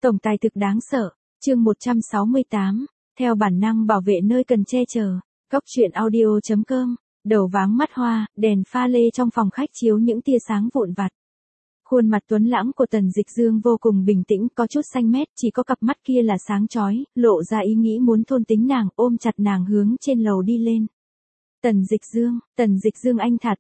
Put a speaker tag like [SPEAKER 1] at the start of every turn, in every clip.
[SPEAKER 1] Tổng tài thực đáng sợ, chương 168, theo bản năng bảo vệ nơi cần che chở. Góc truyện audio.com, đầu váng mắt hoa, đèn pha lê trong phòng khách chiếu những tia sáng vụn vặt. Khuôn mặt tuấn lãng của Tần Dịch Dương vô cùng bình tĩnh, có chút xanh mét, chỉ có cặp mắt kia là sáng chói, lộ ra ý nghĩ muốn thôn tính nàng, ôm chặt nàng hướng trên lầu đi lên. Tần Dịch Dương anh thả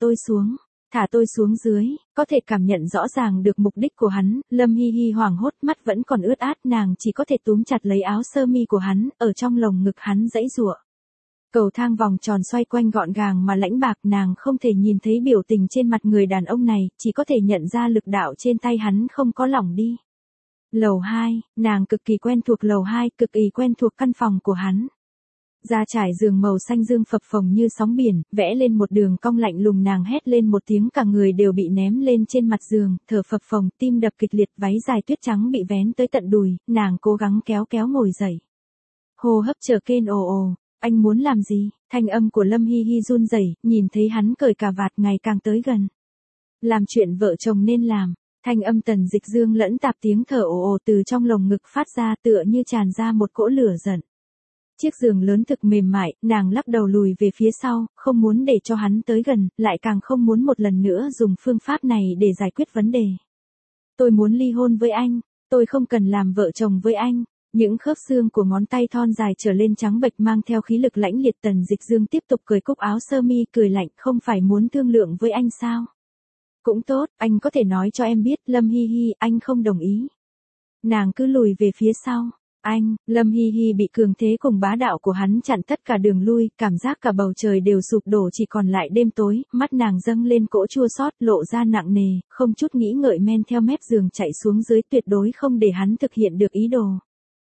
[SPEAKER 1] tôi xuống dưới, có thể cảm nhận rõ ràng được mục đích của hắn. Lâm Hi Hi hoảng hốt, mắt vẫn còn ướt át, nàng chỉ có thể túm chặt lấy áo sơ mi của hắn, ở trong lồng ngực hắn giãy giụa. Cầu thang vòng tròn xoay quanh gọn gàng mà lãnh bạc, nàng không thể nhìn thấy biểu tình trên mặt người đàn ông này, chỉ có thể nhận ra lực đạo trên tay hắn không có lỏng đi. Lầu 2, nàng cực kỳ quen thuộc lầu 2, cực kỳ quen thuộc căn phòng của hắn. Da trải giường màu xanh dương phập phồng như sóng biển, vẽ lên một đường cong lạnh lùng, nàng hét lên một tiếng, cả người đều bị ném lên trên mặt giường, thở phập phồng, tim đập kịch liệt, váy dài tuyết trắng bị vén tới tận đùi, nàng cố gắng kéo ngồi dậy. Hô hấp trở kên ồ ồ, anh muốn làm gì? Thanh âm của Lâm Hi Hi run rẩy, nhìn thấy hắn cởi cà vạt ngày càng tới gần. Làm chuyện vợ chồng nên làm. Thanh âm Tần Dịch Dương lẫn tạp tiếng thở ồ ồ từ trong lồng ngực phát ra, tựa như tràn ra một cỗ lửa giận. Chiếc giường lớn thực mềm mại, nàng lắc đầu lùi về phía sau, không muốn để cho hắn tới gần, lại càng không muốn một lần nữa dùng phương pháp này để giải quyết vấn đề. Tôi muốn ly hôn với anh, tôi không cần làm vợ chồng với anh. Những khớp xương của ngón tay thon dài trở lên trắng bệch mang theo khí lực lãnh liệt. Tần Dịch Dương tiếp tục cởi cúc áo sơ mi, cười lạnh, không phải muốn thương lượng với anh sao? Cũng tốt, anh có thể nói cho em biết. Lâm Hi Hi, anh không đồng ý. Nàng cứ lùi về phía sau. Anh, Lâm Hi Hi bị cường thế cùng bá đạo của hắn chặn tất cả đường lui, cảm giác cả bầu trời đều sụp đổ, chỉ còn lại đêm tối, mắt nàng dâng lên cỗ chua xót, lộ ra nặng nề, không chút nghĩ ngợi men theo mép giường chạy xuống dưới, tuyệt đối không để hắn thực hiện được ý đồ.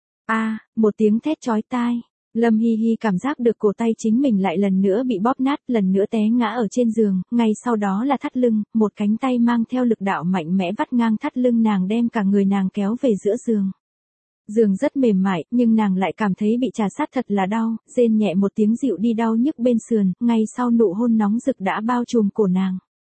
[SPEAKER 1] Một tiếng thét chói tai. Lâm Hi Hi cảm giác được cổ tay chính mình lại lần nữa bị bóp nát, lần nữa té ngã ở trên giường, ngay sau đó là thắt lưng, một cánh tay mang theo lực đạo mạnh mẽ vắt ngang thắt lưng nàng, đem cả người nàng kéo về giữa giường. Giường rất mềm mại, nhưng nàng lại cảm thấy bị trà sát thật là đau, rên nhẹ một tiếng dịu đi đau nhức bên sườn, ngay sau nụ hôn nóng rực đã bao trùm cổ nàng.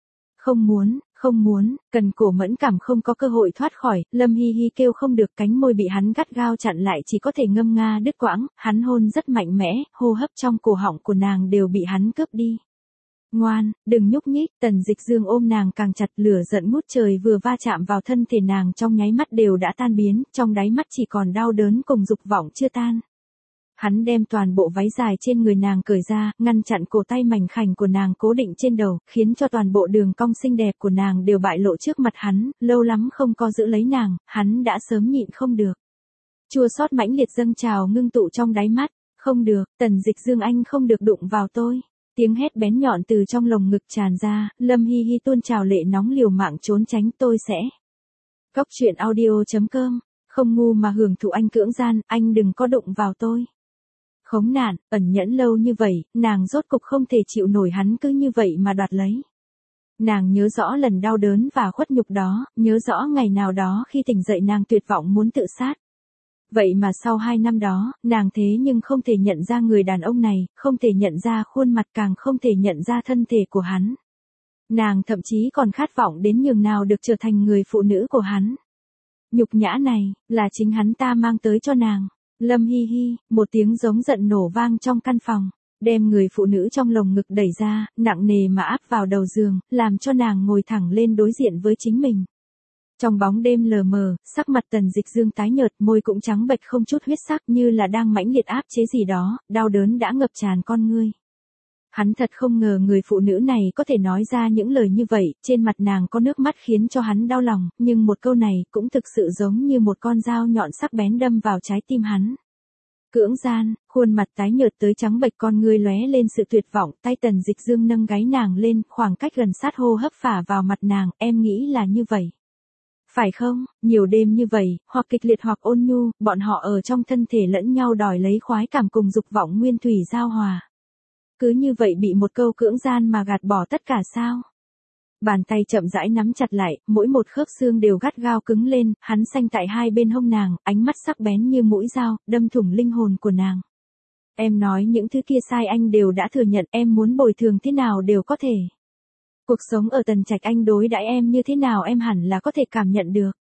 [SPEAKER 1] Không muốn, cần cổ mẫn cảm không có cơ hội thoát khỏi, Lâm Hi Hi kêu không được, cánh môi bị hắn gắt gao chặn lại, chỉ có thể ngâm nga đứt quãng, hắn hôn rất mạnh mẽ, hô hấp trong cổ họng của nàng đều bị hắn cướp đi. Ngoan, đừng nhúc nhích. Tần Dịch Dương ôm nàng càng chặt, lửa giận ngút trời vừa va chạm vào thân thể nàng trong nháy mắt đều đã tan biến, trong đáy mắt chỉ còn đau đớn cùng dục vọng chưa tan. Hắn đem toàn bộ váy dài trên người nàng cởi ra, ngăn chặn cổ tay mảnh khảnh của nàng cố định trên đầu, khiến cho toàn bộ đường cong xinh đẹp của nàng đều bại lộ trước mặt hắn, lâu lắm không có giữ lấy nàng, hắn đã sớm nhịn không được. Chua xót mãnh liệt dâng trào ngưng tụ trong đáy mắt, không được, Tần Dịch Dương anh không được đụng vào tôi. Tiếng hét bén nhọn từ trong lồng ngực tràn ra, Lâm Hi Hi tuôn trào lệ nóng liều mạng trốn tránh. Tôi sẽ. Góc truyện audio.com, không ngu mà hưởng thụ anh cưỡng gian, anh đừng có đụng vào tôi. Khốn nạn, ẩn nhẫn lâu như vậy, nàng rốt cục không thể chịu nổi hắn cứ như vậy mà đoạt lấy. Nàng nhớ rõ lần đau đớn và khuất nhục đó, nhớ rõ ngày nào đó khi tỉnh dậy nàng tuyệt vọng muốn tự sát. Vậy mà sau 2 năm đó, nàng thế nhưng không thể nhận ra người đàn ông này, không thể nhận ra khuôn mặt, càng không thể nhận ra thân thể của hắn. Nàng thậm chí còn khát vọng đến nhường nào được trở thành người phụ nữ của hắn. Nhục nhã này, là chính hắn ta mang tới cho nàng. Lâm Hi Hi, một tiếng giống giận nổ vang trong căn phòng, đem người phụ nữ trong lồng ngực đẩy ra, nặng nề mà áp vào đầu giường, làm cho nàng ngồi thẳng lên đối diện với chính mình. Trong bóng đêm lờ mờ, sắc mặt Tần Dịch Dương tái nhợt, môi cũng trắng bệch không chút huyết sắc, như là đang mãnh liệt áp chế gì đó, đau đớn đã ngập tràn con ngươi. Hắn thật không ngờ người phụ nữ này có thể nói ra những lời như vậy, trên mặt nàng có nước mắt khiến cho hắn đau lòng, nhưng một câu này cũng thực sự giống như một con dao nhọn sắc bén đâm vào trái tim hắn. Cưỡng gian, khuôn mặt tái nhợt tới trắng bệch, con ngươi lóe lên sự tuyệt vọng, tay Tần Dịch Dương nâng gáy nàng lên, khoảng cách gần sát hô hấp phả vào mặt nàng, em nghĩ là như vậy. Phải không, nhiều đêm như vậy, hoặc kịch liệt hoặc ôn nhu, bọn họ ở trong thân thể lẫn nhau đòi lấy khoái cảm cùng dục vọng nguyên thủy giao hòa. Cứ như vậy bị một câu cưỡng gian mà gạt bỏ tất cả sao? Bàn tay chậm rãi nắm chặt lại, mỗi một khớp xương đều gắt gao cứng lên, hắn xanh tại hai bên hông nàng, ánh mắt sắc bén như mũi dao, đâm thủng linh hồn của nàng. Em nói những thứ kia sai, anh đều đã thừa nhận, em muốn bồi thường thế nào đều có thể. Cuộc sống ở Tần Trạch anh đối đãi em như thế nào em hẳn là có thể cảm nhận được.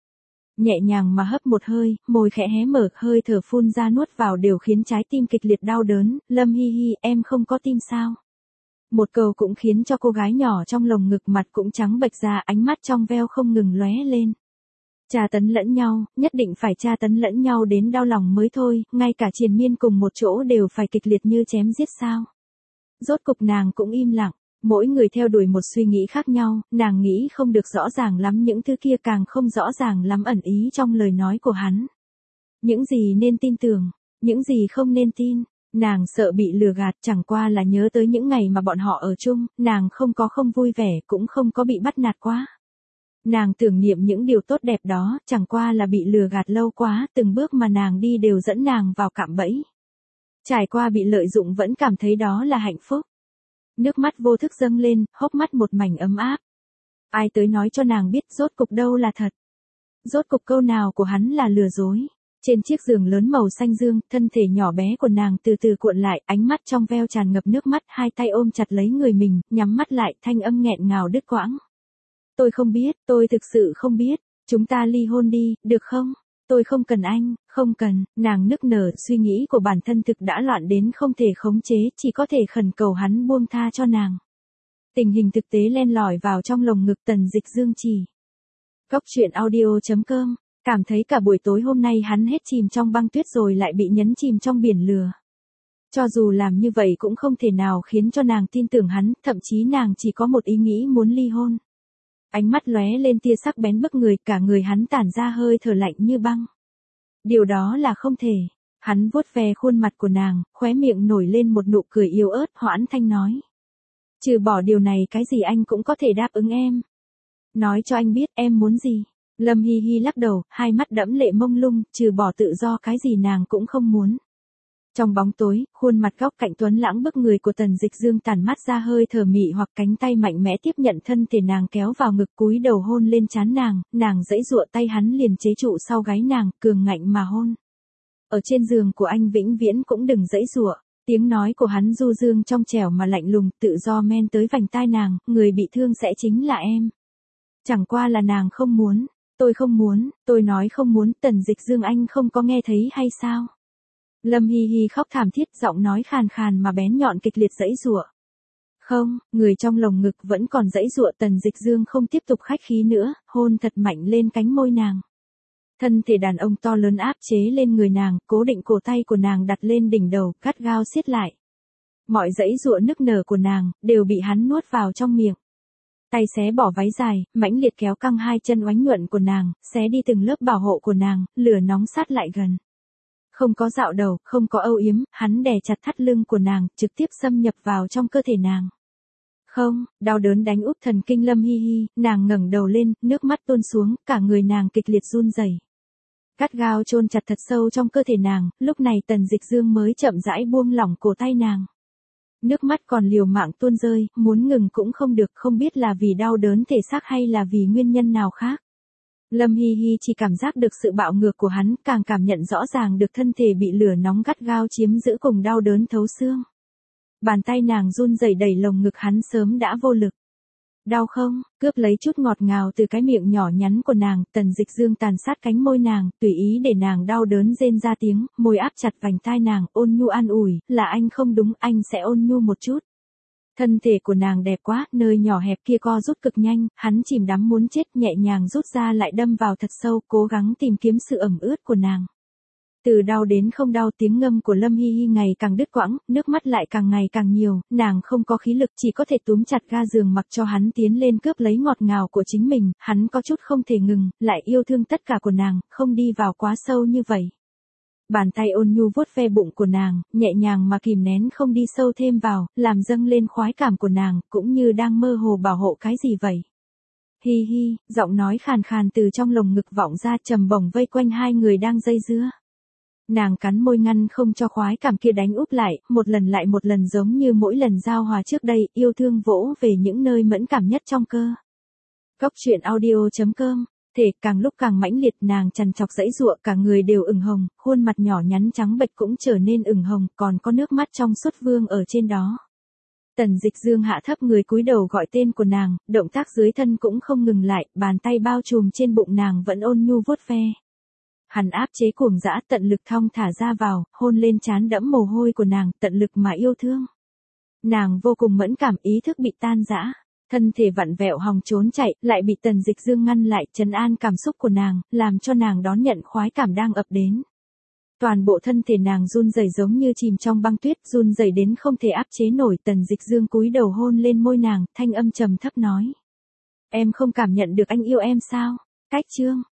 [SPEAKER 1] Nhẹ nhàng mà hấp một hơi, môi khẽ hé mở, hơi thở phun ra nuốt vào đều khiến trái tim kịch liệt đau đớn. Lâm Hi Hi, em không có tim sao? Một câu cũng khiến cho cô gái nhỏ trong lồng ngực mặt cũng trắng bệch ra, ánh mắt trong veo không ngừng lóe lên. Tra tấn lẫn nhau, nhất định phải tra tấn lẫn nhau đến đau lòng mới thôi, ngay cả triền miên cùng một chỗ đều phải kịch liệt như chém giết sao. Rốt cục nàng cũng im lặng, mỗi người theo đuổi một suy nghĩ khác nhau, nàng nghĩ không được rõ ràng lắm những thứ kia, càng không rõ ràng lắm ẩn ý trong lời nói của hắn. Những gì nên tin tưởng, những gì không nên tin. Nàng sợ bị lừa gạt, chẳng qua là nhớ tới những ngày mà bọn họ ở chung, nàng không vui vẻ, cũng không có bị bắt nạt quá. Nàng tưởng niệm những điều tốt đẹp đó, chẳng qua là bị lừa gạt lâu quá, từng bước mà nàng đi đều dẫn nàng vào cạm bẫy. Trải qua bị lợi dụng vẫn cảm thấy đó là hạnh phúc. Nước mắt vô thức dâng lên, hốc mắt một mảnh ấm áp. Ai tới nói cho nàng biết rốt cục đâu là thật. Rốt cục câu nào của hắn là lừa dối. Trên chiếc giường lớn màu xanh dương, thân thể nhỏ bé của nàng từ từ cuộn lại, ánh mắt trong veo tràn ngập nước mắt, hai tay ôm chặt lấy người mình, nhắm mắt lại, thanh âm nghẹn ngào đứt quãng. Tôi không biết, tôi thực sự không biết, chúng ta ly hôn đi, được không? Tôi không cần anh, không cần, nàng nức nở, suy nghĩ của bản thân thực đã loạn đến không thể khống chế, chỉ có thể khẩn cầu hắn buông tha cho nàng. Tình hình thực tế len lỏi vào trong lồng ngực Tần Dịch Dương chỉ. Góc truyện audio.com, cảm thấy cả buổi tối hôm nay hắn hết chìm trong băng tuyết rồi lại bị nhấn chìm trong biển lửa. Cho dù làm như vậy cũng không thể nào khiến cho nàng tin tưởng hắn, thậm chí nàng chỉ có một ý nghĩ muốn ly hôn. Ánh mắt lóe lên tia sắc bén bức người, cả người hắn tản ra hơi thở lạnh như băng. Điều đó là không thể. Hắn vuốt ve khuôn mặt của nàng, khóe miệng nổi lên một nụ cười yếu ớt, hoãn thanh nói. Trừ bỏ điều này cái gì anh cũng có thể đáp ứng em. Nói cho anh biết em muốn gì. Lâm Hi Hi lắc đầu, hai mắt đẫm lệ mông lung, trừ bỏ tự do cái gì nàng cũng không muốn. Trong bóng tối, khuôn mặt góc cạnh tuấn lãng bức người của Tần Dịch Dương tản mắt ra hơi thở mị hoặc, cánh tay mạnh mẽ tiếp nhận thân thể nàng kéo vào ngực, cúi đầu hôn lên trán nàng giãy giụa, tay hắn liền chế trụ sau gáy nàng, cường ngạnh mà hôn. Ở trên giường của anh vĩnh viễn cũng đừng giãy giụa. Tiếng nói của hắn du dương trong trẻo mà lạnh lùng, tự do men tới vành tai nàng, người bị thương sẽ chính là em. Chẳng qua là nàng không muốn, tôi không muốn, tôi nói không muốn, Tần Dịch Dương anh không có nghe thấy hay sao? Lâm Hi Hi khóc thảm thiết, giọng nói khàn khàn mà bén nhọn kịch liệt giãy giụa. Không, người trong lồng ngực vẫn còn giãy giụa, Tần Dịch Dương không tiếp tục khách khí nữa, hôn thật mạnh lên cánh môi nàng. Thân thể đàn ông to lớn áp chế lên người nàng, cố định cổ tay của nàng đặt lên đỉnh đầu, gắt gao siết lại. Mọi giãy giụa nức nở của nàng đều bị hắn nuốt vào trong miệng. Tay xé bỏ váy dài, mãnh liệt kéo căng hai chân oánh nhuận của nàng, xé đi từng lớp bảo hộ của nàng, lửa nóng sát lại gần. Không có dạo đầu, không có âu yếm, hắn đè chặt thắt lưng của nàng, trực tiếp xâm nhập vào trong cơ thể nàng. Không, đau đớn đánh úp thần kinh Lâm Hi Hi, nàng ngẩng đầu lên, nước mắt tuôn xuống, cả người nàng kịch liệt run rẩy. Gắt gao chôn chặt thật sâu trong cơ thể nàng, lúc này Tần Dịch Dương mới chậm rãi buông lỏng cổ tay nàng. Nước mắt còn liều mạng tuôn rơi, muốn ngừng cũng không được, không biết là vì đau đớn thể xác hay là vì nguyên nhân nào khác. Lâm Hi Hi chỉ cảm giác được sự bạo ngược của hắn, càng cảm nhận rõ ràng được thân thể bị lửa nóng gắt gao chiếm giữ cùng đau đớn thấu xương. Bàn tay nàng run rẩy đẩy lồng ngực hắn sớm đã vô lực. Đau không? Cướp lấy chút ngọt ngào từ cái miệng nhỏ nhắn của nàng, Tần Dịch Dương tàn sát cánh môi nàng, tùy ý để nàng đau đớn rên ra tiếng, môi áp chặt vành tai nàng, ôn nhu an ủi, là anh không đúng, anh sẽ ôn nhu một chút. Thân thể của nàng đẹp quá, nơi nhỏ hẹp kia co rút cực nhanh, hắn chìm đắm muốn chết, nhẹ nhàng rút ra lại đâm vào thật sâu, cố gắng tìm kiếm sự ẩm ướt của nàng. Từ đau đến không đau, tiếng ngâm của Lâm Hi Hi ngày càng đứt quãng, nước mắt lại càng ngày càng nhiều, nàng không có khí lực, chỉ có thể túm chặt ga giường mặc cho hắn tiến lên cướp lấy ngọt ngào của chính mình, hắn có chút không thể ngừng, lại yêu thương tất cả của nàng, không đi vào quá sâu như vậy. Bàn tay ôn nhu vuốt ve bụng của nàng, nhẹ nhàng mà kìm nén không đi sâu thêm vào, làm dâng lên khoái cảm của nàng, cũng như đang mơ hồ bảo hộ cái gì vậy. Hi hi, giọng nói khàn khàn từ trong lồng ngực vọng ra, trầm bổng vây quanh hai người đang dây dưa. Nàng cắn môi ngăn không cho khoái cảm kia đánh úp lại, một lần lại một lần giống như mỗi lần giao hòa trước đây, yêu thương vỗ về những nơi mẫn cảm nhất trong cơ. Góc truyện audio.com, thể càng lúc càng mãnh liệt, nàng trằn trọc giãy giụa, cả người đều ửng hồng, khuôn mặt nhỏ nhắn trắng bệch cũng trở nên ửng hồng, còn có nước mắt trong suốt vương ở trên đó. Tần Dịch Dương hạ thấp người cúi đầu gọi tên của nàng, động tác dưới thân cũng không ngừng lại, bàn tay bao trùm trên bụng nàng vẫn ôn nhu vuốt ve. Hắn áp chế cuồng dã, tận lực thong thả ra vào, hôn lên trán đẫm mồ hôi của nàng, tận lực mà yêu thương. Nàng vô cùng mẫn cảm, ý thức bị tan rã, thân thể vặn vẹo hòng trốn chạy, lại bị Tần Dịch Dương ngăn lại, trấn an cảm xúc của nàng, làm cho nàng đón nhận khoái cảm đang ập đến. Toàn bộ thân thể nàng run rẩy giống như chìm trong băng tuyết, run rẩy đến không thể áp chế nổi. Tần Dịch Dương cúi đầu hôn lên môi nàng, thanh âm trầm thấp nói: "Em không cảm nhận được anh yêu em sao?" Cách chương